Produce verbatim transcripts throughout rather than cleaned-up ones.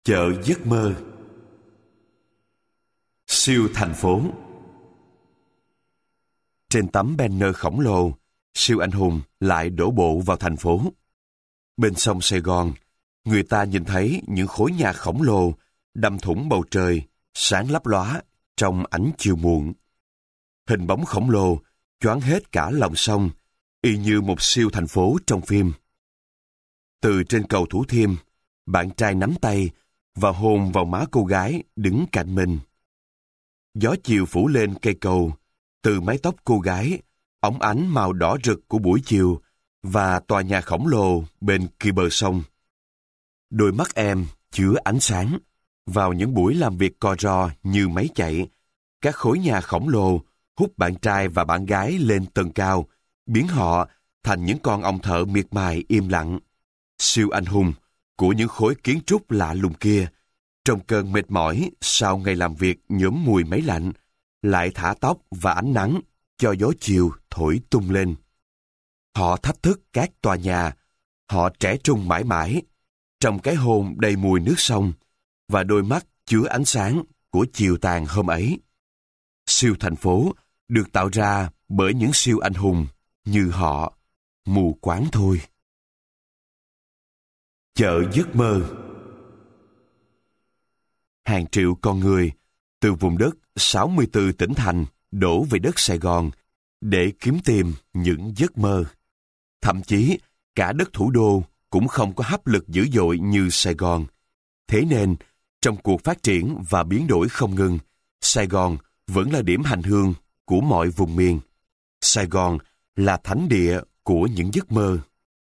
Chợ giấc mơ. Siêu thành phố. Trên tấm banner khổng lồ, siêu anh hùng lại đổ bộ vào thành phố. Bên sông Sài Gòn, người ta nhìn thấy những khối nhà khổng lồ đâm thủng bầu trời, sáng lấp lóa trong ánh chiều muộn. Hình bóng khổng lồ choáng hết cả lòng sông, y như một siêu thành phố trong phim. Từ trên cầu Thủ Thiêm, bạn trai nắm tay và hôn vào má cô gái đứng cạnh mình. Gió chiều phủ lên cây cầu, từ mái tóc cô gái, óng ánh màu đỏ rực của buổi chiều và tòa nhà khổng lồ bên kia bờ sông. Đôi mắt em chứa ánh sáng. Vào những buổi làm việc co ro như máy chạy, các khối nhà khổng lồ hút bạn trai và bạn gái lên tầng cao, biến họ thành những con ong thợ miệt mài im lặng. Siêu anh hùng của những khối kiến trúc lạ lùng kia, trong cơn mệt mỏi sau ngày làm việc nhuốm mùi máy lạnh, lại thả tóc và ánh nắng cho gió chiều thổi tung lên. Họ thách thức các tòa nhà, họ trẻ trung mãi mãi, trong cái hôn đầy mùi nước sông và đôi mắt chứa ánh sáng của chiều tàn hôm ấy. Siêu thành phố được tạo ra bởi những siêu anh hùng như họ, mù quáng thôi. Chợ giấc mơ. Hàng triệu con người từ vùng đất sáu mươi tư tỉnh thành đổ về đất Sài Gòn để kiếm tìm những giấc mơ. Thậm chí cả đất thủ đô cũng không có hấp lực dữ dội như Sài Gòn. Thế nên, trong cuộc phát triển và biến đổi không ngừng, Sài Gòn vẫn là điểm hành hương của mọi vùng miền. Sài Gòn là thánh địa của những giấc mơ.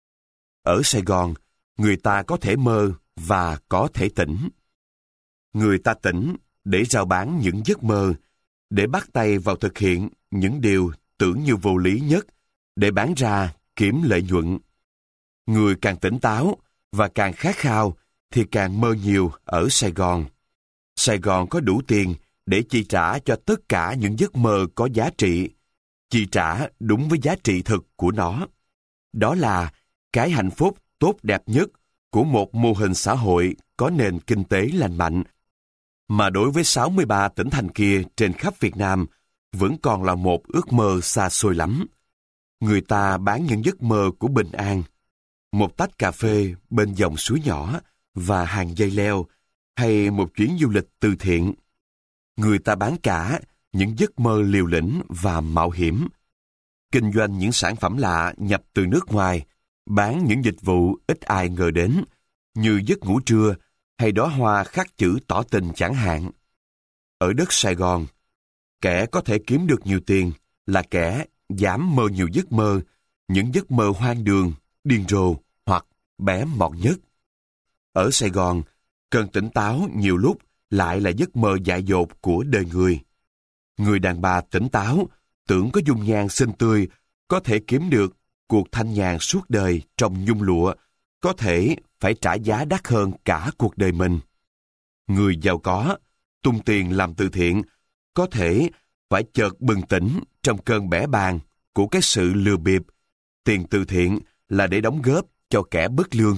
Ở Sài Gòn, người ta có thể mơ và có thể tỉnh. Người ta tỉnh để rao bán những giấc mơ, để bắt tay vào thực hiện những điều tưởng như vô lý nhất, để bán ra kiếm lợi nhuận. Người càng tỉnh táo và càng khát khao thì càng mơ nhiều ở Sài Gòn. Sài Gòn có đủ tiền để chi trả cho tất cả những giấc mơ có giá trị, chi trả đúng với giá trị thực của nó. Đó là cái hạnh phúc tốt đẹp nhất của một mô hình xã hội có nền kinh tế lành mạnh, mà đối với sáu mươi ba tỉnh thành kia trên khắp Việt Nam vẫn còn là một ước mơ xa xôi lắm. Người ta bán những giấc mơ của bình an, một tách cà phê bên dòng suối nhỏ và hàng dây leo, hay một chuyến du lịch từ thiện. Người ta bán cả những giấc mơ liều lĩnh và mạo hiểm, kinh doanh những sản phẩm lạ nhập từ nước ngoài, bán những dịch vụ ít ai ngờ đến, như giấc ngủ trưa hay đóa hoa khắc chữ tỏ tình chẳng hạn. Ở đất Sài Gòn, kẻ có thể kiếm được nhiều tiền là kẻ dám mơ nhiều giấc mơ, những giấc mơ hoang đường, điên rồ hoặc bé mọn nhất. Ở Sài Gòn, cơn tỉnh táo nhiều lúc lại là giấc mơ dại dột của đời người. Người đàn bà tỉnh táo, tưởng có dung nhan xinh tươi, có thể kiếm được cuộc thanh nhàn suốt đời trong nhung lụa, có thể phải trả giá đắt hơn cả cuộc đời mình. Người giàu có, tung tiền làm từ thiện, có thể phải chợt bừng tỉnh trong cơn bẽ bàng của cái sự lừa bịp. Tiền từ thiện là để đóng góp cho kẻ bất lương.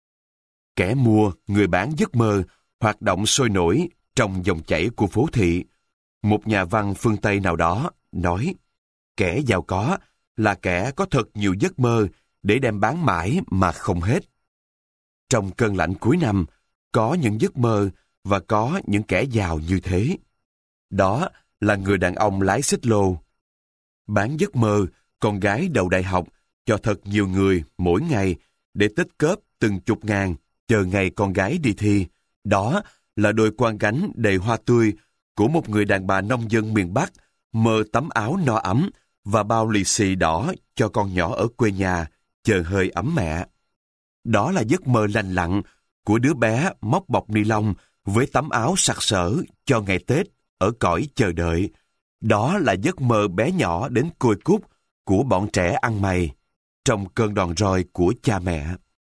Kẻ mua, người bán giấc mơ, hoạt động sôi nổi trong dòng chảy của phố thị. Một nhà văn phương Tây nào đó nói, kẻ giàu có là kẻ có thật nhiều giấc mơ để đem bán mãi mà không hết. Trong cơn lạnh cuối năm, có những giấc mơ và có những kẻ giàu như thế. Đó là người đàn ông lái xích lô, bán giấc mơ con gái đầu đại học cho thật nhiều người mỗi ngày để tích góp từng chục ngàn chờ ngày con gái đi thi. Đó là đôi quan gánh đầy hoa tươi của một người đàn bà nông dân miền Bắc mơ tấm áo no ấm và bao lì xì đỏ cho con nhỏ ở quê nhà chờ hơi ấm mẹ. Đó là giấc mơ lành lặn của đứa bé móc bọc ni lông với tấm áo sặc sỡ cho ngày Tết ở cõi chờ đợi. Đó là giấc mơ bé nhỏ đến côi cút của bọn trẻ ăn mày trong cơn đòn roi của cha mẹ.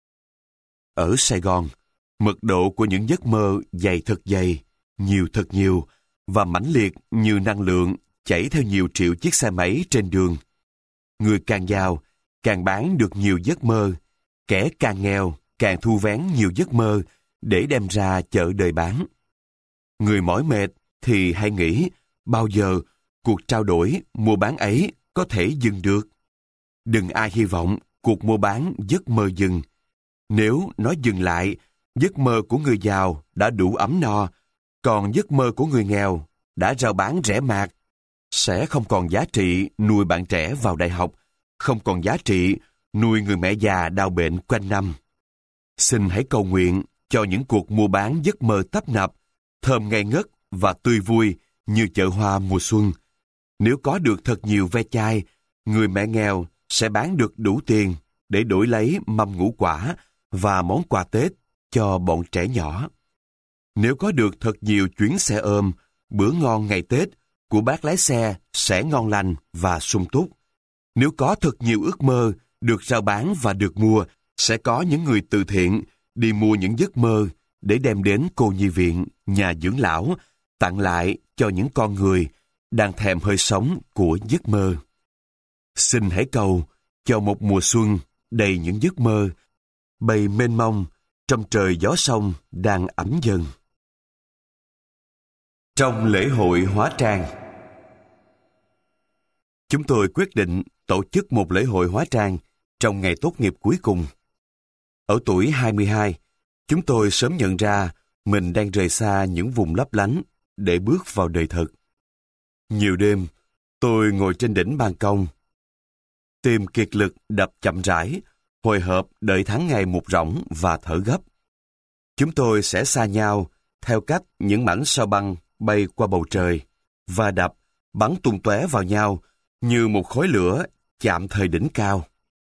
Ở Sài Gòn, mật độ của những giấc mơ dày thật dày, nhiều thật nhiều và mãnh liệt như năng lượng chảy theo nhiều triệu chiếc xe máy trên đường. Người càng giàu, càng bán được nhiều giấc mơ. Kẻ càng nghèo, càng thu vén nhiều giấc mơ để đem ra chợ đời bán. Người mỏi mệt thì hay nghĩ bao giờ cuộc trao đổi mua bán ấy có thể dừng được. Đừng ai hy vọng cuộc mua bán giấc mơ dừng. Nếu nó dừng lại, giấc mơ của người giàu đã đủ ấm no, còn giấc mơ của người nghèo đã rao bán rẻ mạt, sẽ không còn giá trị nuôi bạn trẻ vào đại học, không còn giá trị nuôi người mẹ già đau bệnh quanh năm. Xin hãy cầu nguyện cho những cuộc mua bán giấc mơ tấp nập, thơm ngây ngất và tươi vui như chợ hoa mùa xuân. Nếu có được thật nhiều ve chai, người mẹ nghèo sẽ bán được đủ tiền để đổi lấy mâm ngũ quả và món quà Tết cho bọn trẻ nhỏ. Nếu có được thật nhiều chuyến xe ôm, bữa ngon ngày Tết của bác lái xe sẽ ngon lành và sung túc. Nếu có thật nhiều ước mơ được rao bán và được mua, sẽ có những người từ thiện đi mua những giấc mơ để đem đến cô nhi viện, nhà dưỡng lão, tặng lại cho những con người đang thèm hơi sống của giấc mơ. Xin hãy cầu cho một mùa xuân đầy những giấc mơ, bay mênh mông trong trời gió sông đang ấm dần. Trong lễ hội hóa trang, chúng tôi quyết định tổ chức một lễ hội hóa trang trong ngày tốt nghiệp cuối cùng. Ở tuổi hai mươi hai, chúng tôi sớm nhận ra mình đang rời xa những vùng lấp lánh để bước vào đời thực. Nhiều đêm, tôi ngồi trên đỉnh ban công, tim kiệt lực đập chậm rãi, hồi hộp đợi tháng ngày một rỗng và thở gấp. Chúng tôi sẽ xa nhau theo cách những mảnh sao băng bay qua bầu trời và đập, bắn tung tóe vào nhau như một khối lửa chạm thời đỉnh cao.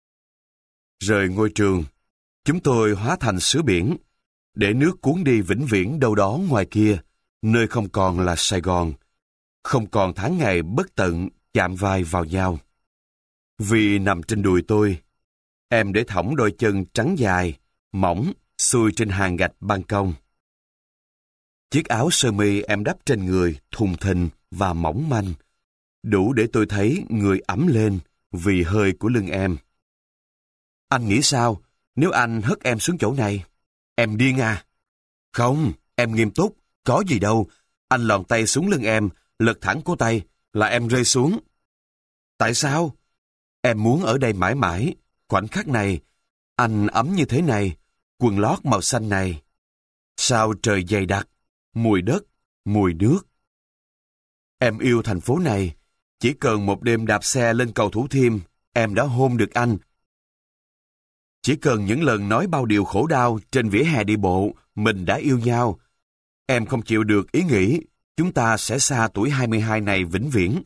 Rời ngôi trường, chúng tôi hóa thành sứa biển, để nước cuốn đi vĩnh viễn đâu đó ngoài kia, nơi không còn là Sài Gòn, không còn tháng ngày bất tận chạm vai vào nhau. Vì nằm trên đùi tôi, em để thõng đôi chân trắng dài, mỏng, xuôi trên hàng gạch ban công. Chiếc áo sơ mi em đắp trên người thùng thình và mỏng manh, đủ để tôi thấy người ấm lên vì hơi của lưng em. Anh nghĩ sao nếu anh hất em xuống chỗ này? Em điên à? Không, em nghiêm túc, có gì đâu. Anh lòn tay xuống lưng em, lật thẳng cổ tay là em rơi xuống. Tại sao? Em muốn ở đây mãi mãi, khoảnh khắc này, anh ấm như thế này, quần lót màu xanh này. Sao trời dày đặc, mùi đất, mùi nước. Em yêu thành phố này, chỉ cần một đêm đạp xe lên cầu Thủ Thiêm, em đã hôn được anh. Chỉ cần những lần nói bao điều khổ đau trên vỉa hè đi bộ, mình đã yêu nhau. Em không chịu được ý nghĩ chúng ta sẽ xa tuổi hai mươi hai này vĩnh viễn.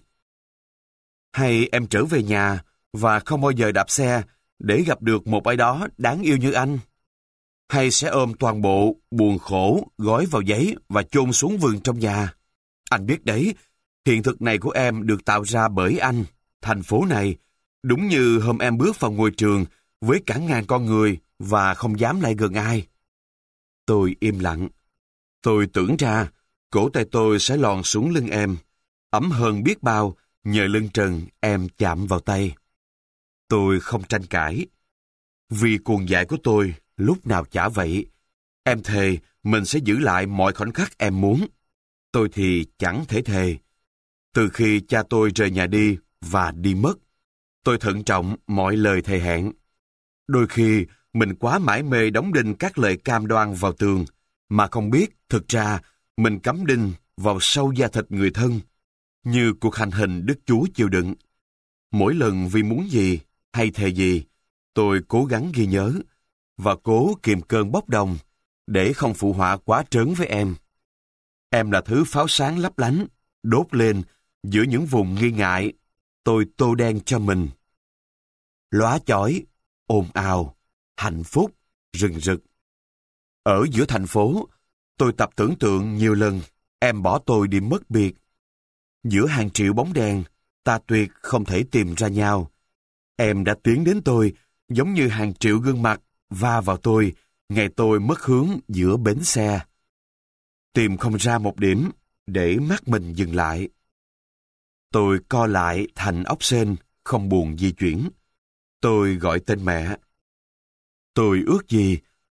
Hay em trở về nhà và không bao giờ đạp xe để gặp được một ai đó đáng yêu như anh? Hay sẽ ôm toàn bộ buồn khổ gói vào giấy và chôn xuống vườn trong nhà? Anh biết đấy, hiện thực này của em được tạo ra bởi anh, thành phố này, đúng như hôm em bước vào ngôi trường với cả ngàn con người và không dám lại gần ai. Tôi im lặng. Tôi tưởng ra cổ tay tôi sẽ lòn xuống lưng em, ấm hơn biết bao nhờ lưng trần em chạm vào tay. Tôi không tranh cãi. Vì cuồng dại của tôi lúc nào chả vậy. Em thề mình sẽ giữ lại mọi khoảnh khắc em muốn. Tôi thì chẳng thể thề. Từ khi cha tôi rời nhà đi và đi mất, tôi thận trọng mọi lời thề hẹn. Đôi khi mình quá mải mê đóng đinh các lời cam đoan vào tường, mà không biết thực ra mình cắm đinh vào sâu da thịt người thân, như cuộc hành hình Đức Chúa chịu đựng. Mỗi lần vì muốn gì hay thề gì, tôi cố gắng ghi nhớ và cố kiềm cơn bốc đồng để không phụ họa quá trớn với em. Em là thứ pháo sáng lấp lánh, đốt lên giữa những vùng nghi ngại, tôi tô đen cho mình. Lóa chói, ồn ào, hạnh phúc, rừng rực. Ở giữa thành phố, tôi tập tưởng tượng nhiều lần em bỏ tôi đi mất biệt. Giữa hàng triệu bóng đèn, ta tuyệt không thể tìm ra nhau. Em đã tiến đến tôi giống như hàng triệu gương mặt va vào tôi ngày tôi mất hướng giữa bến xe. Tìm không ra một điểm để mắt mình dừng lại. Tôi co lại thành ốc sên, không buồn di chuyển. Tôi gọi tên mẹ. Tôi ước gì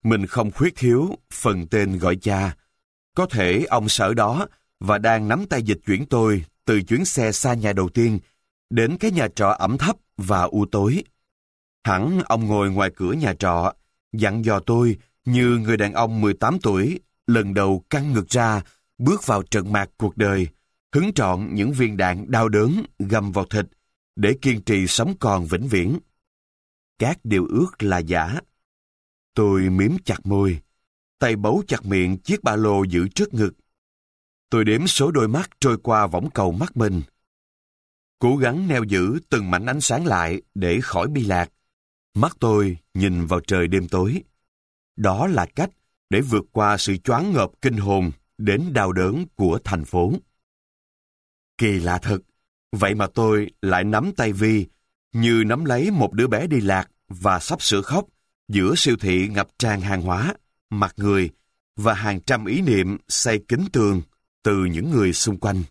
Mình không khuyết thiếu phần tên gọi cha. Có thể ông sở đó và đang nắm tay dịch chuyển tôi từ chuyến xe xa nhà đầu tiên đến cái nhà trọ ẩm thấp và u tối. Hẳn ông ngồi ngoài cửa nhà trọ, dặn dò tôi như người đàn ông mười tám tuổi, lần đầu căng ngực ra, bước vào trận mạc cuộc đời, hứng trọn những viên đạn đau đớn găm vào thịt để kiên trì sống còn vĩnh viễn. Các điều ước là giả. Tôi miếm chặt môi, tay bấu chặt miệng chiếc ba lô giữ trước ngực. Tôi đếm số đôi mắt trôi qua võng cầu mắt mình. Cố gắng neo giữ từng mảnh ánh sáng lại để khỏi bi lạc. Mắt tôi nhìn vào trời đêm tối. Đó là cách để vượt qua sự choáng ngợp kinh hồn đến đau đớn của thành phố. Kỳ lạ thật, vậy mà tôi lại nắm tay Vi như nắm lấy một đứa bé đi lạc và sắp sửa khóc giữa siêu thị ngập tràn hàng hóa, mặt người và hàng trăm ý niệm xây kín tường từ những người xung quanh.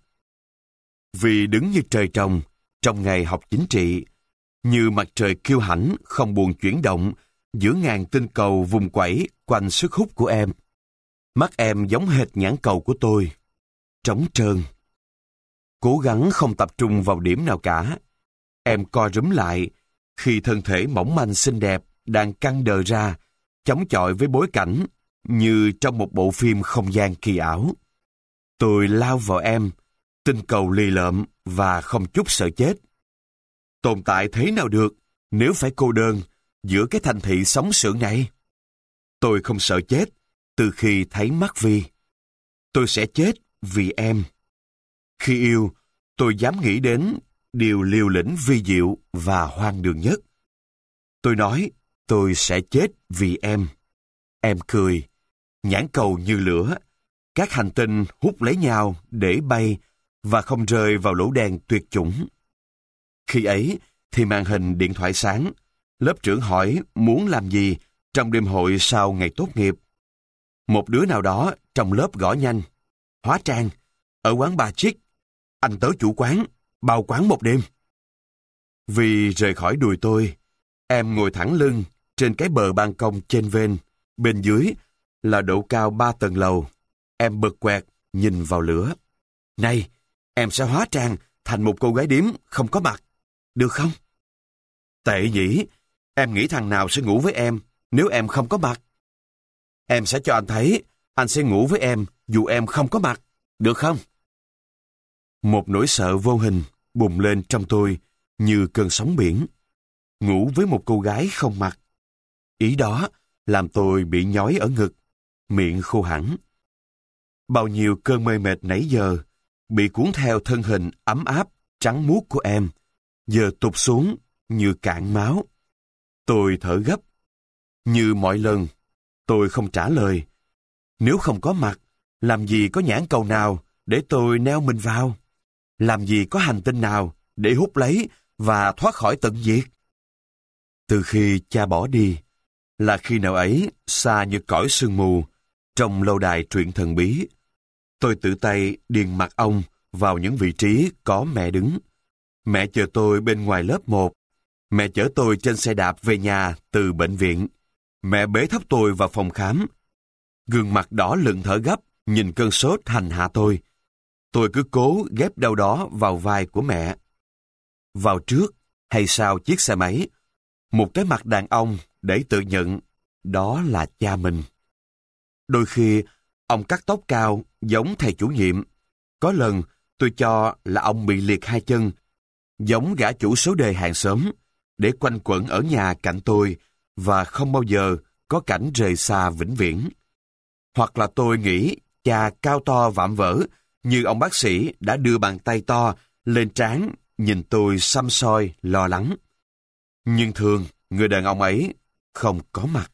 Vi đứng như trời trồng trong ngày học chính trị, như mặt trời kiêu hãnh không buồn chuyển động giữa ngàn tinh cầu vùng quẩy quanh sức hút của em. Mắt em giống hệt nhãn cầu của tôi, trống trơn. Cố gắng không tập trung vào điểm nào cả. Em co rúm lại khi thân thể mỏng manh xinh đẹp đang căng đờ ra, chống chọi với bối cảnh như trong một bộ phim không gian kỳ ảo. Tôi lao vào em, tinh cầu lì lợm và không chút sợ chết. Tồn tại thế nào được nếu phải cô đơn giữa cái thành thị sống sượng này? Tôi không sợ chết từ khi thấy mắt Vi. Tôi sẽ chết vì em. Khi yêu, tôi dám nghĩ đến điều liều lĩnh vi diệu và hoang đường nhất. Tôi nói tôi sẽ chết vì em. Em cười, nhãn cầu như lửa. Các hành tinh hút lấy nhau để bay và không rơi vào lỗ đen tuyệt chủng. Khi ấy thì màn hình điện thoại sáng. Lớp trưởng hỏi muốn làm gì trong đêm hội sau ngày tốt nghiệp. Một đứa nào đó trong lớp gõ nhanh. Hóa trang, ở quán bar chic. Anh tới chủ quán, bao quán một đêm. Vì rời khỏi đùi tôi, em ngồi thẳng lưng trên cái bờ ban công trên vên. Bên dưới là độ cao ba tầng lầu. Em bật quẹt, nhìn vào lửa. Này, em sẽ hóa trang thành một cô gái điếm không có mặt. Được không? Tệ nhỉ, em nghĩ thằng nào sẽ ngủ với em nếu em không có mặt? Em sẽ cho anh thấy anh sẽ ngủ với em dù em không có mặt. Được không? Một nỗi sợ vô hình bùng lên trong tôi như cơn sóng biển. Ngủ với một cô gái không mặt. Ý đó làm tôi bị nhói ở ngực, miệng khô hẳn. Bao nhiêu cơn mê mệt nãy giờ bị cuốn theo thân hình ấm áp, trắng muốt của em, giờ tụt xuống như cạn máu. Tôi thở gấp. Như mọi lần, tôi không trả lời. Nếu không có mặt, làm gì có nhãn cầu nào để tôi neo mình vào? Làm gì có hành tinh nào để hút lấy và thoát khỏi tận diệt? Từ khi cha bỏ đi, là khi nào ấy xa như cõi sương mù, trong lâu đài truyện thần bí, tôi tự tay điền mặt ông vào những vị trí có mẹ đứng. Mẹ chờ tôi bên ngoài lớp một. Mẹ chở tôi trên xe đạp về nhà từ bệnh viện. Mẹ bế thấp tôi vào phòng khám. Gương mặt đỏ lựng thở gấp, nhìn cơn sốt hành hạ tôi. Tôi cứ cố ghép đâu đó vào vai của mẹ. Vào trước hay sau chiếc xe máy, một cái mặt đàn ông để tự nhận đó là cha mình. Đôi khi, ông cắt tóc cao giống thầy chủ nhiệm. Có lần tôi cho là ông bị liệt hai chân, giống gã chủ số đề hàng xóm, để quanh quẩn ở nhà cạnh tôi và không bao giờ có cảnh rời xa vĩnh viễn. Hoặc là tôi nghĩ cha cao to vạm vỡ như ông bác sĩ đã đưa bàn tay to lên trán nhìn tôi săm soi lo lắng. Nhưng thường người đàn ông ấy không có mặt.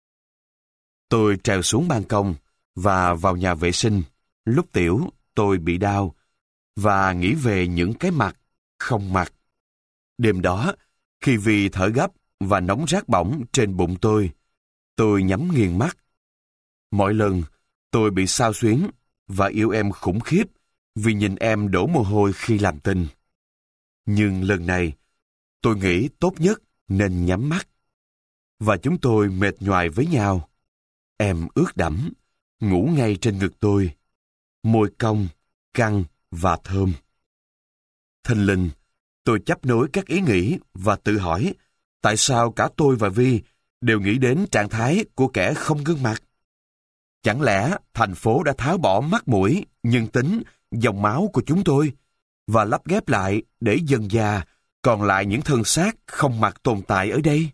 Tôi trèo xuống ban công và vào nhà vệ sinh. Lúc tiểu tôi bị đau và nghĩ về những cái mặt không mặt. Đêm đó, khi vì thở gấp và nóng rát bỏng trên bụng tôi, tôi nhắm nghiền mắt. Mỗi lần tôi bị xao xuyến và yêu em khủng khiếp vì nhìn em đổ mồ hôi khi làm tình. Nhưng lần này, tôi nghĩ tốt nhất nên nhắm mắt. Và chúng tôi mệt nhoài với nhau. em ướt đẫm, ngủ ngay trên ngực tôi. Môi cong, căng và thơm. Thình lình, tôi chấp nối các ý nghĩ và tự hỏi tại sao cả tôi và Vi đều nghĩ đến trạng thái của kẻ không gương mặt. Chẳng lẽ thành phố đã tháo bỏ mắt mũi, nhân tính, dòng máu của chúng tôi và lắp ghép lại để dần dà còn lại những thân xác không mặt tồn tại ở đây?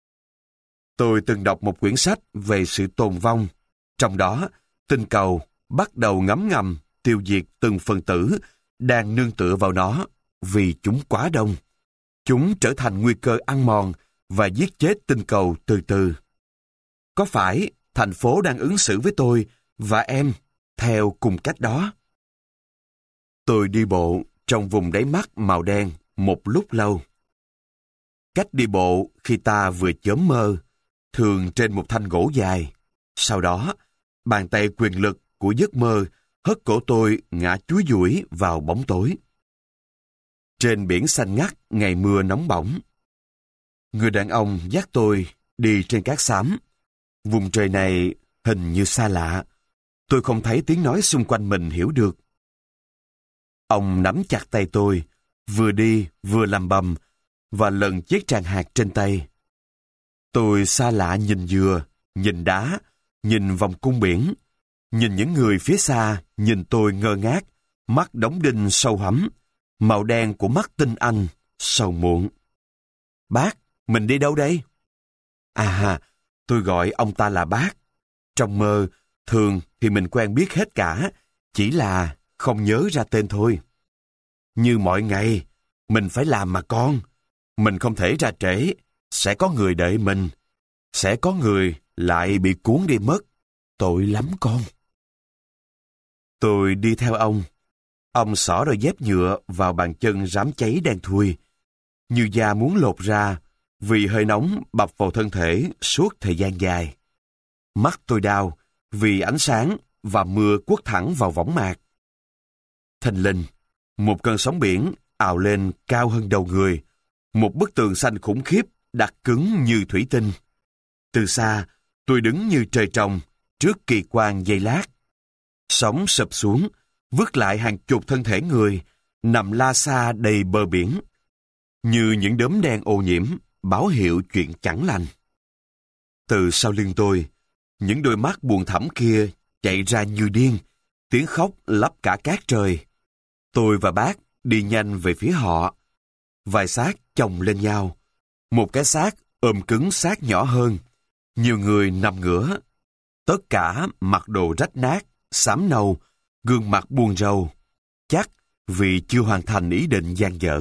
Tôi từng đọc một quyển sách về sự tồn vong. Trong đó, tinh cầu bắt đầu ngấm ngầm tiêu diệt từng phần tử đang nương tựa vào nó vì chúng quá đông. Chúng trở thành nguy cơ ăn mòn và giết chết tinh cầu từ từ. Có phải thành phố đang ứng xử với tôi và em theo cùng cách đó? Tôi đi bộ trong vùng đáy mắt màu đen một lúc lâu. Cách đi bộ khi ta vừa chớm mơ, thường trên một thanh gỗ dài. Sau đó, bàn tay quyền lực của giấc mơ hất cổ tôi ngã chúi dũi vào bóng tối. Trên biển xanh ngắt ngày mưa nóng bỏng, người đàn ông dắt tôi đi trên cát xám. Vùng trời này hình như xa lạ. Tôi không thấy tiếng nói xung quanh mình hiểu được. Ông nắm chặt tay tôi, vừa đi vừa lầm bầm và lần chiếc tràng hạt trên tay. Tôi xa lạ nhìn dừa, nhìn đá, nhìn vòng cung biển, nhìn những người phía xa, nhìn tôi ngơ ngác, mắt đóng đinh sâu hắm, màu đen của mắt tinh anh, sầu muộn. Bác, mình đi đâu đây? À, tôi gọi ông ta là bác. Trong mơ, thường thì mình quen biết hết cả, chỉ là không nhớ ra tên thôi. Như mọi ngày, mình phải làm mà con. Mình không thể ra trễ, sẽ có người đợi mình. Sẽ có người lại bị cuốn đi mất. Tội lắm con. Tôi đi theo ông. Ông xỏ đôi dép nhựa vào bàn chân rám cháy đen thui, như da muốn lột ra vì hơi nóng bập vào thân thể suốt thời gian dài. Mắt tôi đau vì ánh sáng và mưa quất thẳng vào võng mạc. Thình lình, một cơn sóng biển ào lên cao hơn đầu người. Một bức tường xanh khủng khiếp đặc cứng như thủy tinh. Từ xa, tôi đứng như trời trồng trước kỳ quan giây lát. Sóng sập xuống, vứt lại hàng chục thân thể người nằm la xa đầy bờ biển, như những đốm đen ô nhiễm báo hiệu chuyện chẳng lành. Từ sau lưng tôi, những đôi mắt buồn thẳm kia chạy ra như điên, tiếng khóc lấp cả cát trời. Tôi và bác đi nhanh về phía họ. Vài xác chồng lên nhau. Một cái xác ôm cứng xác nhỏ hơn. Nhiều người nằm ngửa. Tất cả mặc đồ rách nát, xám nâu, gương mặt buồn rầu. Chắc vì chưa hoàn thành ý định dang dở.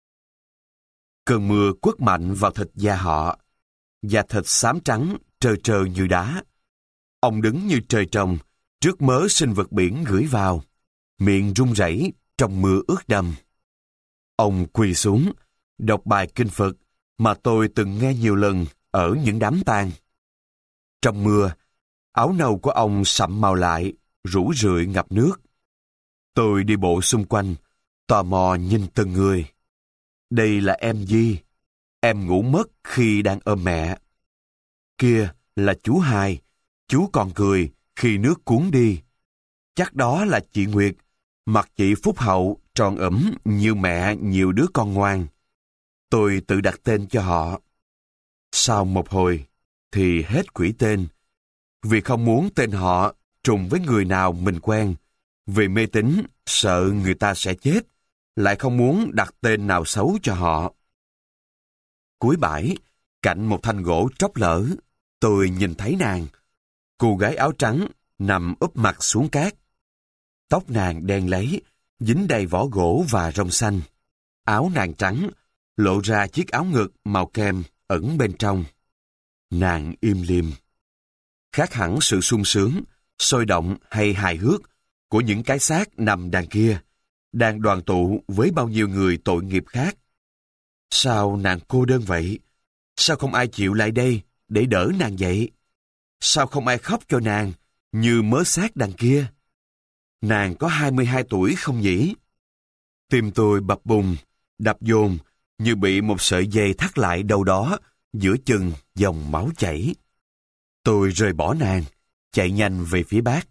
Cơn mưa quất mạnh vào thịt da họ. Da thịt xám trắng, trơ trơ như đá. Ông đứng như trời trồng, trước mớ sinh vật biển gửi vào. Miệng run rẩy trong mưa ướt đẫm. Ông quỳ xuống, đọc bài kinh Phật mà tôi từng nghe nhiều lần ở những đám tang. Trong mưa, áo nâu của ông sậm màu lại, rũ rượi ngập nước. Tôi đi bộ xung quanh, tò mò nhìn từng người. Đây là em Di, em ngủ mất khi đang ôm mẹ. Kia là chú Hai, chú còn cười khi nước cuốn đi. Chắc đó là chị Nguyệt, mặt chị phúc hậu, tròn ẩm như mẹ nhiều đứa con ngoan. Tôi tự đặt tên cho họ. Sau một hồi thì hết quỹ tên, vì không muốn tên họ trùng với người nào mình quen, vì mê tín sợ người ta sẽ chết, lại không muốn đặt tên nào xấu cho họ. Cuối bãi, cạnh một thanh gỗ tróc lở, tôi nhìn thấy nàng, cô gái áo trắng nằm úp mặt xuống cát. Tóc nàng đen lấy, dính đầy vỏ gỗ và rong xanh. Áo nàng trắng, lộ ra chiếc áo ngực màu kem ẩn bên trong. Nàng im lìm. Khác hẳn sự sung sướng, sôi động hay hài hước của những cái xác nằm đằng kia, đang đoàn tụ với bao nhiêu người tội nghiệp khác. Sao nàng cô đơn vậy? Sao không ai chịu lại đây để đỡ nàng dậy? Sao không ai khóc cho nàng như mớ xác đằng kia? Nàng có hai mươi hai tuổi không nhỉ? Tim tôi bập bùng, đập dồn như bị một sợi dây thắt lại đâu đó giữa chừng dòng máu chảy. Tôi rời bỏ nàng, chạy nhanh về phía Bác.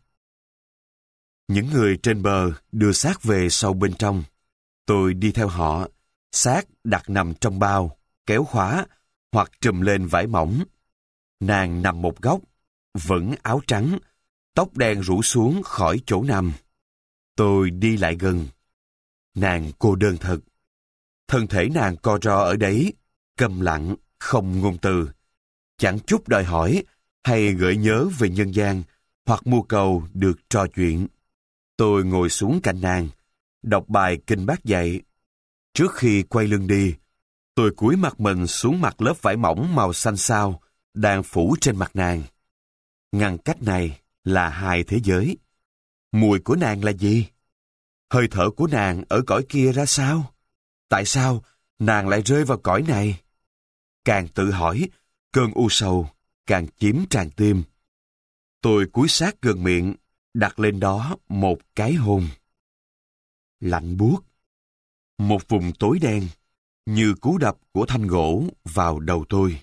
Những người trên bờ đưa xác về sâu bên trong. Tôi đi theo họ, xác đặt nằm trong bao, kéo khóa, hoặc trùm lên vải mỏng. Nàng nằm một góc, vẫn áo trắng, tóc đen rủ xuống khỏi chỗ nằm. Tôi đi lại gần. Nàng cô đơn thật. Thân thể nàng co ro ở đấy, câm lặng, không ngôn từ. Chẳng chút đòi hỏi hay gợi nhớ về nhân gian hoặc mưu cầu được trò chuyện. Tôi ngồi xuống cạnh nàng, đọc bài kinh Bác dạy. Trước khi quay lưng đi, tôi cúi mặt mình xuống mặt lớp vải mỏng màu xanh xao đang phủ trên mặt nàng. Ngăn cách này là hai thế giới. Mùi của nàng là gì? Hơi thở của nàng ở cõi kia ra sao? Tại sao nàng lại rơi vào cõi này? Càng tự hỏi, cơn u sầu càng chiếm tràn tim. Tôi cúi sát gần miệng, đặt lên đó một cái hôn. Lạnh buốt. Một vùng tối đen, như cú đập của thanh gỗ vào đầu tôi.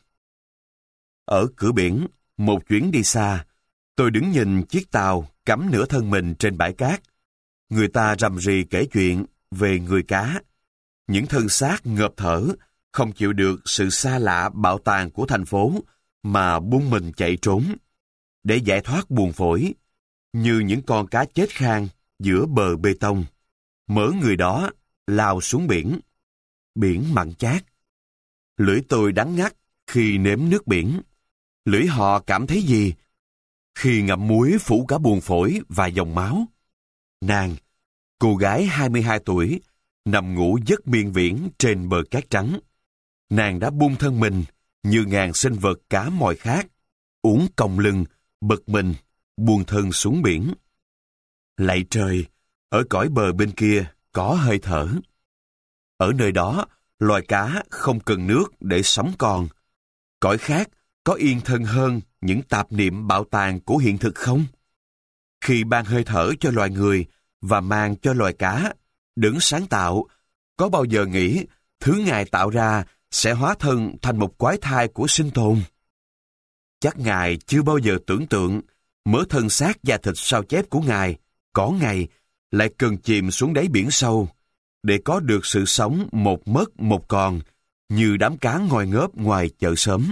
Ở cửa biển, một chuyến đi xa, tôi đứng nhìn chiếc tàu cắm nửa thân mình trên bãi cát. Người ta rầm rì kể chuyện về người cá. Những thân xác ngợp thở, không chịu được sự xa lạ bạo tàn của thành phố, mà buông mình chạy trốn. Để giải thoát buồn phổi, như những con cá chết khang giữa bờ bê tông, mớ người đó lao xuống biển. Biển mặn chát. Lưỡi tôi đắng ngắt khi nếm nước biển. Lưỡi họ cảm thấy gì khi ngậm muối phủ cả buồng phổi và dòng máu? Nàng, cô gái hai mươi hai tuổi, nằm ngủ giấc miên viễn trên bờ cát trắng. Nàng đã buông thân mình như ngàn sinh vật cá mòi khác, uốn cong lưng, bật mình, buông thân xuống biển. Lạy trời, ở cõi bờ bên kia có hơi thở. Ở nơi đó, loài cá không cần nước để sống còn. Cõi khác có yên thân hơn những tạp niệm bạo tàn của hiện thực không? Khi ban hơi thở cho loài người và mang cho loài cá, Đấng sáng tạo có bao giờ nghĩ thứ Ngài tạo ra sẽ hóa thân thành một quái thai của sinh tồn? Chắc Ngài chưa bao giờ tưởng tượng mớ thân xác da thịt sao chép của Ngài có ngày lại cần chìm xuống đáy biển sâu để có được sự sống một mất một còn như đám cá ngoi ngớp ngoài chợ xóm.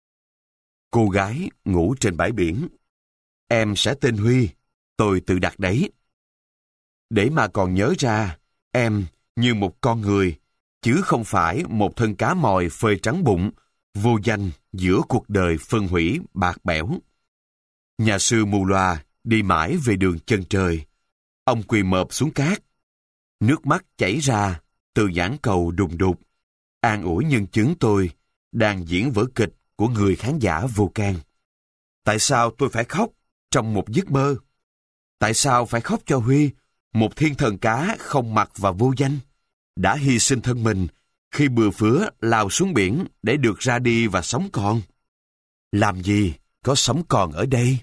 Cô gái ngủ trên bãi biển. Em sẽ tên Huy, tôi tự đặt đấy. Để mà còn nhớ ra, em như một con người, chứ không phải một thân cá mòi phơi trắng bụng, vô danh giữa cuộc đời phân hủy bạc bẽo. Nhà sư mù loà đi mãi về đường chân trời. Ông quỳ mọp xuống cát. Nước mắt chảy ra từ nhãn cầu đùng đục, an ủi nhân chứng tôi đang diễn vở kịch của người khán giả vô can. Tại sao tôi phải khóc trong một giấc mơ? Tại sao phải khóc cho Huy, một thiên thần cá không mặt và vô danh, đã hy sinh thân mình khi bừa phứa lao xuống biển để được ra đi và sống còn? Làm gì có sống còn ở đây?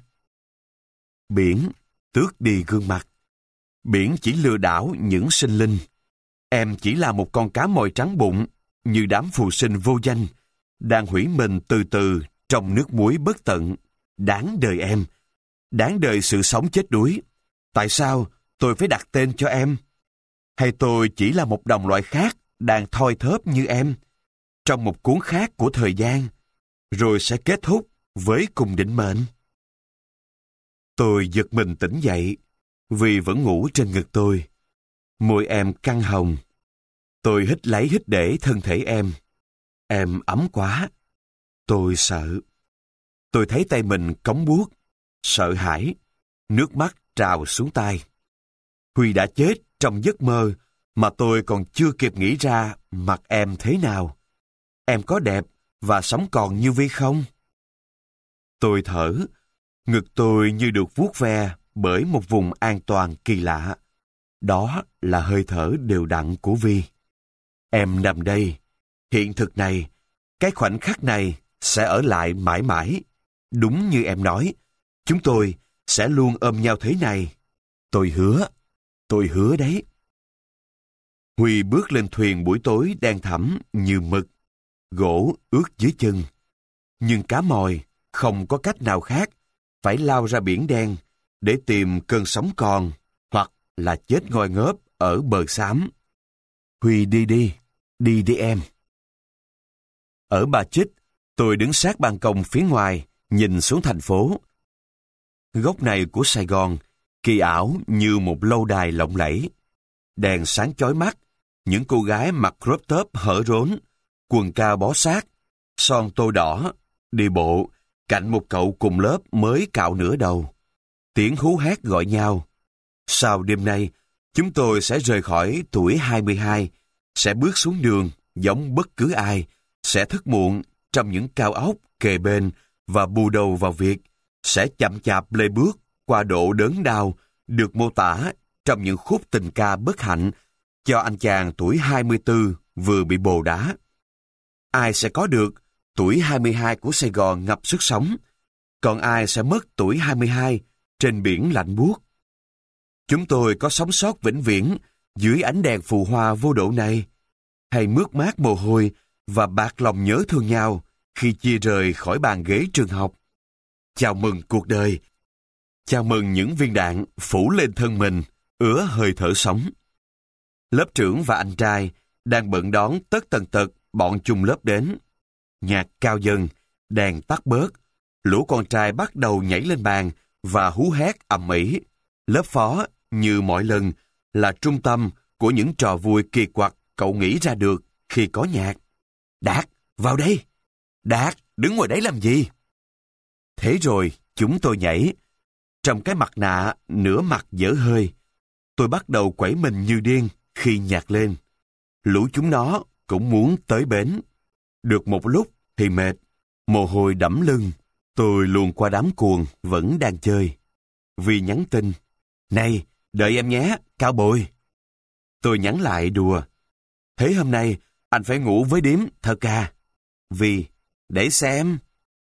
Biển tước đi gương mặt. Biển chỉ lừa đảo những sinh linh. Em chỉ là một con cá mòi trắng bụng, như đám phù sinh vô danh, đang hủy mình từ từ trong nước muối bất tận. Đáng đời em, đáng đời sự sống chết đuối. Tại sao tôi phải đặt tên cho em? Hay tôi chỉ là một đồng loại khác đang thoi thóp như em, trong một cuốn khác của thời gian, rồi sẽ kết thúc với cùng định mệnh? Tôi giật mình tỉnh dậy, vì vẫn ngủ trên ngực tôi. Môi em căng hồng. Tôi hít lấy hít để thân thể em. Em ấm quá. Tôi sợ. Tôi thấy tay mình cống buốt, sợ hãi, nước mắt trào xuống tai. Huy đã chết trong giấc mơ mà tôi còn chưa kịp nghĩ ra mặt em thế nào. Em có đẹp và sống còn như Vi không? Tôi thở, ngực tôi như được vuốt ve bởi một vùng an toàn kỳ lạ. Đó là hơi thở đều đặn của Vi. Em nằm đây, hiện thực này, cái khoảnh khắc này sẽ ở lại mãi mãi. Đúng như em nói, chúng tôi sẽ luôn ôm nhau thế này. Tôi hứa, tôi hứa đấy. Huy bước lên thuyền buổi tối đen thẳm như mực, gỗ ướt dưới chân. Nhưng cá mòi không có cách nào khác phải lao ra biển đen để tìm cơn sóng con, hoặc là chết ngoi ngớp ở bờ xám. Huy đi đi, đi đi em. Ở Ba Chích, tôi đứng sát ban công phía ngoài, nhìn xuống thành phố. Góc này của Sài Gòn, kỳ ảo như một lâu đài lộng lẫy. Đèn sáng chói mắt, những cô gái mặc crop top hở rốn, quần cao bó sát, son tô đỏ, đi bộ, cạnh một cậu cùng lớp mới cạo nửa đầu. Tiếng hú hét gọi nhau. Sau đêm nay, chúng tôi sẽ rời khỏi tuổi hai mươi hai, sẽ bước xuống đường giống bất cứ ai, sẽ thức muộn trong những cao ốc kề bên và bù đầu vào việc, sẽ chậm chạp lê bước qua độ đớn đau được mô tả trong những khúc tình ca bất hạnh cho anh chàng tuổi hai mươi tư vừa bị bồ đá. Ai sẽ có được tuổi hai mươi hai của Sài Gòn ngập sức sống, còn ai sẽ mất tuổi hai mươi hai trên biển lạnh buốt. Chúng tôi có sống sót vĩnh viễn dưới ánh đèn phù hoa vô độ này, hay mướt mát mồ hôi và bạc lòng nhớ thương nhau khi chia rời khỏi bàn ghế trường học. Chào mừng cuộc đời, chào mừng những viên đạn phủ lên thân mình, ứa hơi thở sống. Lớp trưởng và anh trai đang bận đón tất tần tật bọn chung lớp đến. Nhạc cao dần, đèn tắt bớt, lũ con trai bắt đầu nhảy lên bàn và hú hét ầm ĩ. Lớp phó, như mọi lần, là trung tâm của những trò vui kỳ quặc cậu nghĩ ra được khi có nhạc. Đạt, vào đây! Đạt, đứng ngoài đấy làm gì? Thế rồi, chúng tôi nhảy. Trong cái mặt nạ, nửa mặt dở hơi, tôi bắt đầu quẩy mình như điên khi nhạc lên. Lũ chúng nó cũng muốn tới bến. Được một lúc thì mệt, mồ hôi đẫm lưng. Tôi luồn qua đám cuồng vẫn đang chơi. Vì nhắn tin, này, đợi em nhé, cao bồi. Tôi nhắn lại đùa, thế hôm nay anh phải ngủ với điếm thật à? Vì, để xem.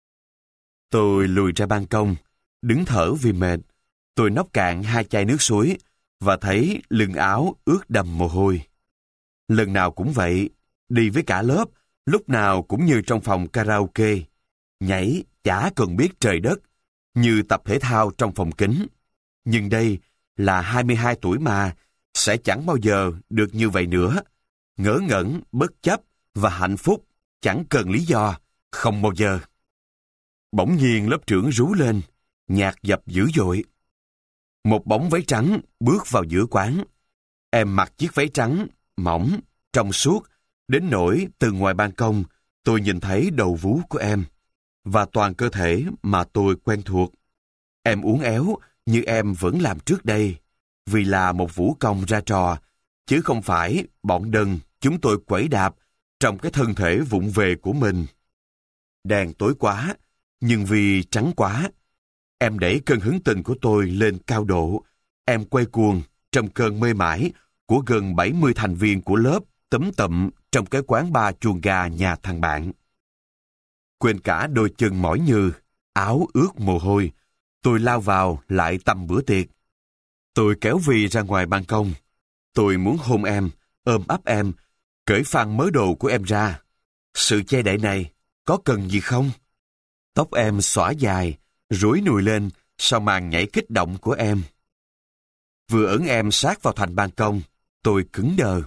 Tôi lùi ra ban công, đứng thở vì mệt. Tôi nốc cạn hai chai nước suối và thấy lưng áo ướt đầm mồ hôi. Lần nào cũng vậy, đi với cả lớp, lúc nào cũng như trong phòng karaoke. Nhảy chả cần biết trời đất, như tập thể thao trong phòng kính. Nhưng đây là hai mươi hai tuổi mà, sẽ chẳng bao giờ được như vậy nữa. Ngớ ngẩn, bất chấp và hạnh phúc, chẳng cần lý do, không bao giờ. Bỗng nhiên lớp trưởng rú lên, nhạc dập dữ dội. Một bóng váy trắng bước vào giữa quán. Em mặc chiếc váy trắng, mỏng, trong suốt, đến nỗi từ ngoài ban công, tôi nhìn thấy đầu vú của em, và toàn cơ thể mà tôi quen thuộc. Em uốn éo như em vẫn làm trước đây, vì là một vũ công ra trò, chứ không phải bọn đần chúng tôi quẩy đạp trong cái thân thể vụng về của mình. Đèn tối quá, nhưng vì trắng quá, em đẩy cơn hứng tình của tôi lên cao độ. Em quay cuồng trong cơn mê mải của gần bảy mươi thành viên của lớp túm tụm trong cái quán bar chuồng gà nhà thằng bạn. Quên cả đôi chân mỏi nhừ, áo ướt mồ hôi, tôi lao vào lại tầm bữa tiệc. Tôi kéo Vi ra ngoài ban công. Tôi muốn hôn em, ôm ấp em, cởi phăng mớ đồ của em ra. Sự che đậy này có cần gì không? Tóc em xõa dài, rối nùi lên sau màn nhảy kích động của em. Vừa ấn em sát vào thành ban công, tôi cứng đờ.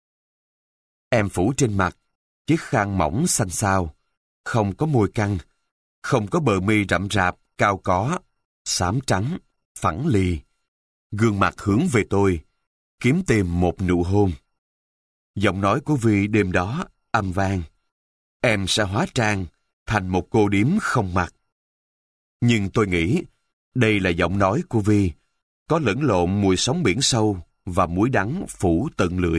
Em phủ trên mặt chiếc khăn mỏng xanh xao, không có môi căng, không có bờ mi rậm rạp, cao có, xám trắng, phẳng lì. Gương mặt hướng về tôi, kiếm tìm một nụ hôn. Giọng nói của Vi đêm đó âm vang. Em sẽ hóa trang thành một cô điếm không mặt. Nhưng tôi nghĩ đây là giọng nói của Vi, có lẫn lộn mùi sóng biển sâu và muối đắng phủ tận lưỡi.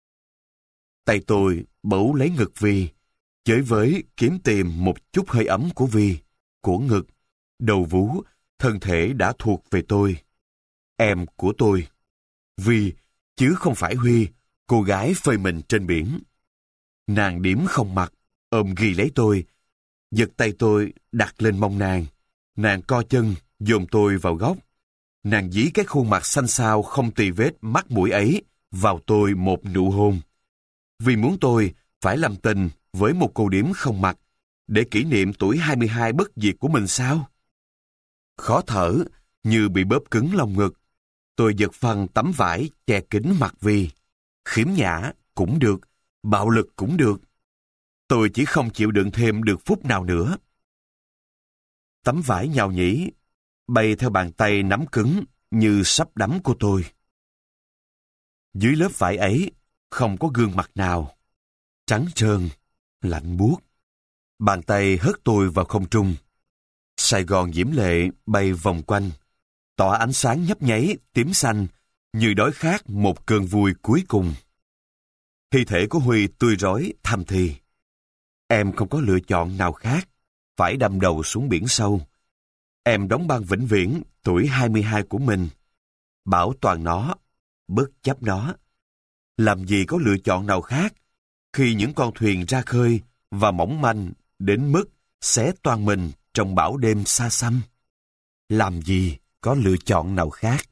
Tay tôi bấu lấy ngực Vi, chới với kiếm tìm một chút hơi ấm của Vi, của ngực, đầu vú, thân thể đã thuộc về tôi. Em của tôi. Vi, chứ không phải Huy, cô gái phơi mình trên biển. Nàng điếm không mặt, ôm ghi lấy tôi, giật tay tôi đặt lên mông nàng. Nàng co chân, dồn tôi vào góc. Nàng dí cái khuôn mặt xanh xao không tì vết mắt mũi ấy vào tôi một nụ hôn. Vì muốn tôi phải làm tình với một cô điếm không mặt để kỷ niệm tuổi hai mươi hai bất diệt của mình sao? Khó thở, như bị bóp cứng lồng ngực. Tôi giật phăng tấm vải che kín mặt Vi. Khiếm nhã cũng được, bạo lực cũng được. Tôi chỉ không chịu đựng thêm được phút nào nữa. Tấm vải nhào nhĩ, bay theo bàn tay nắm cứng như sắp đắm của tôi. Dưới lớp vải ấy, không có gương mặt nào. Trắng trơn, lạnh buốt. Bàn tay hất tôi vào không trung. Sài Gòn diễm lệ bay vòng quanh, tỏa ánh sáng nhấp nháy, tím xanh, như đói khát một cơn vui cuối cùng. Thi thể của Huy tươi rói, thầm thì. Em không có lựa chọn nào khác, phải đâm đầu xuống biển sâu. Em đóng băng vĩnh viễn tuổi hai mươi hai của mình. Bảo toàn nó, bất chấp nó. Làm gì có lựa chọn nào khác khi những con thuyền ra khơi và mỏng manh đến mức xé toan mình trong bão đêm xa xăm. Làm gì có lựa chọn nào khác.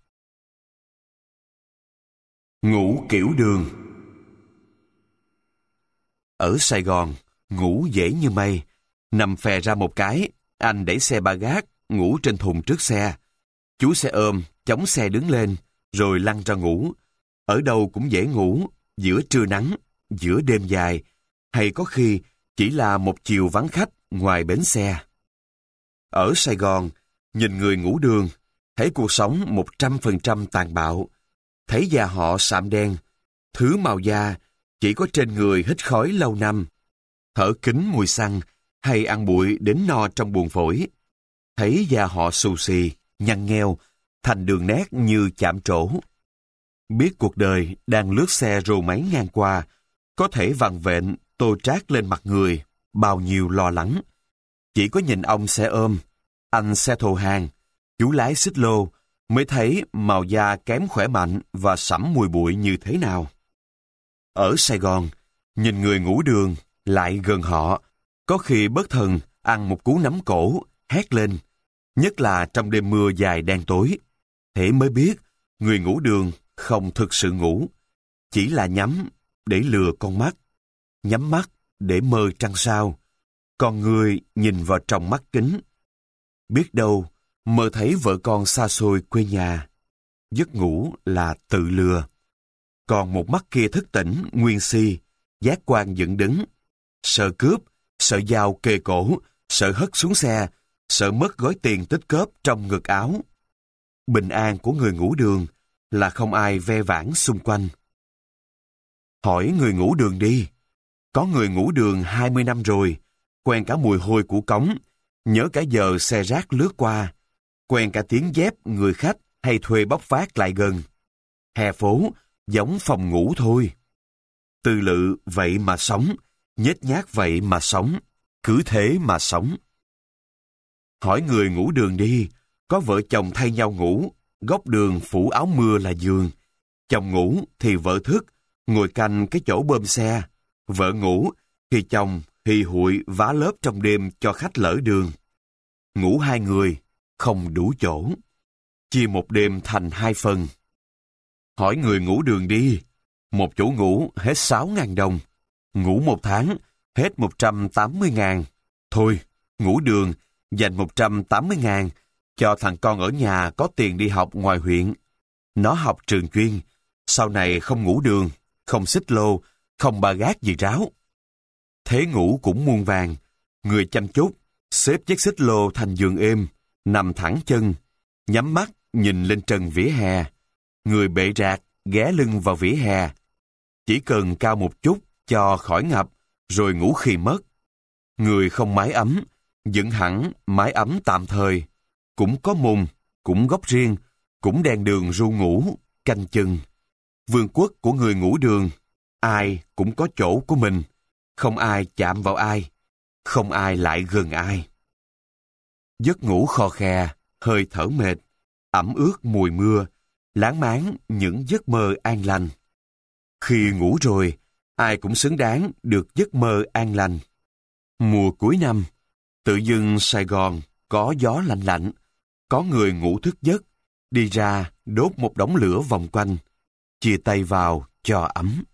Ngủ kiểu đường. Ở Sài Gòn, ngủ dễ như mây. Nằm phè ra một cái, anh đẩy xe ba gác, ngủ trên thùng trước xe. Chú xe ôm, chống xe đứng lên, rồi lăn ra ngủ. Ở đâu cũng dễ ngủ, giữa trưa nắng, giữa đêm dài, hay có khi chỉ là một chiều vắng khách ngoài bến xe. Ở Sài Gòn, nhìn người ngủ đường, thấy cuộc sống một trăm phần trăm tàn bạo, thấy da họ sạm đen, thứ màu da chỉ có trên người hít khói lâu năm, thở kín mùi xăng hay ăn bụi đến no trong buồng phổi. Thấy da họ xù xì, nhăn nheo, thành đường nét như chạm trổ. Biết cuộc đời đang lướt xe rồ máy ngang qua, có thể vằn vện tô trát lên mặt người, bao nhiêu lo lắng. Chỉ có nhìn ông xe ôm, anh xe thồ hàng, chú lái xích lô mới thấy màu da kém khỏe mạnh và sẫm mùi bụi như thế nào. Ở Sài Gòn, nhìn người ngủ đường, lại gần họ, có khi bất thần ăn một cú nắm cổ, hét lên, nhất là trong đêm mưa dài đen tối. Thế mới biết, người ngủ đường không thực sự ngủ, chỉ là nhắm để lừa con mắt, nhắm mắt để mơ trăng sao, còn người nhìn vào trong mắt kính. Biết đâu, mơ thấy vợ con xa xôi quê nhà. Giấc ngủ là tự lừa. Còn một mắt kia thức tỉnh, nguyên si, giác quan dựng đứng. Sợ cướp, sợ dao kề cổ, sợ hất xuống xe, sợ mất gói tiền tích cóp trong ngực áo. Bình an của người ngủ đường là không ai ve vãn xung quanh. Hỏi người ngủ đường đi. Có người ngủ đường hai mươi năm rồi, quen cả mùi hôi của cống, nhớ cả giờ xe rác lướt qua, quen cả tiếng dép người khách hay thuê bóc phát lại gần. Hè phố giống phòng ngủ thôi. Tư lự vậy mà sống, nhếch nhác vậy mà sống, cứ thế mà sống. Hỏi người ngủ đường đi, có vợ chồng thay nhau ngủ, góc đường phủ áo mưa là giường. Chồng ngủ thì vợ thức, ngồi canh cái chỗ bơm xe. Vợ ngủ thì chồng hì hụi vá lớp trong đêm cho khách lỡ đường. Ngủ hai người, không đủ chỗ. Chia một đêm thành hai phần. Hỏi người ngủ đường đi, một chỗ ngủ hết sáu ngàn đồng. Ngủ một tháng, hết một trăm tám mươi ngàn. Thôi, ngủ đường, dành một trăm tám mươi ngàn, cho thằng con ở nhà có tiền đi học ngoài huyện. Nó học trường chuyên, sau này không ngủ đường, không xích lô, không ba gác gì ráo. Thế ngủ cũng muôn vàng, người chăm chút, xếp chiếc xích lô thành giường êm, nằm thẳng chân, nhắm mắt nhìn lên trần vỉa hè. Người bệ rạc, ghé lưng vào vỉa hè. Chỉ cần cao một chút cho khỏi ngập, rồi ngủ khi mất. Người không mái ấm, dựng hẳn mái ấm tạm thời. Cũng có mùng, cũng góc riêng, cũng đèn đường ru ngủ, canh chừng. Vương quốc của người ngủ đường, ai cũng có chỗ của mình. Không ai chạm vào ai, không ai lại gần ai. Giấc ngủ khò khè, hơi thở mệt, ẩm ướt mùi mưa, láng máng những giấc mơ an lành. Khi ngủ rồi, ai cũng xứng đáng được giấc mơ an lành. Mùa cuối năm, tự dưng Sài Gòn có gió lạnh lạnh, có người ngủ thức giấc, đi ra đốt một đống lửa vòng quanh, chia tay vào cho ấm.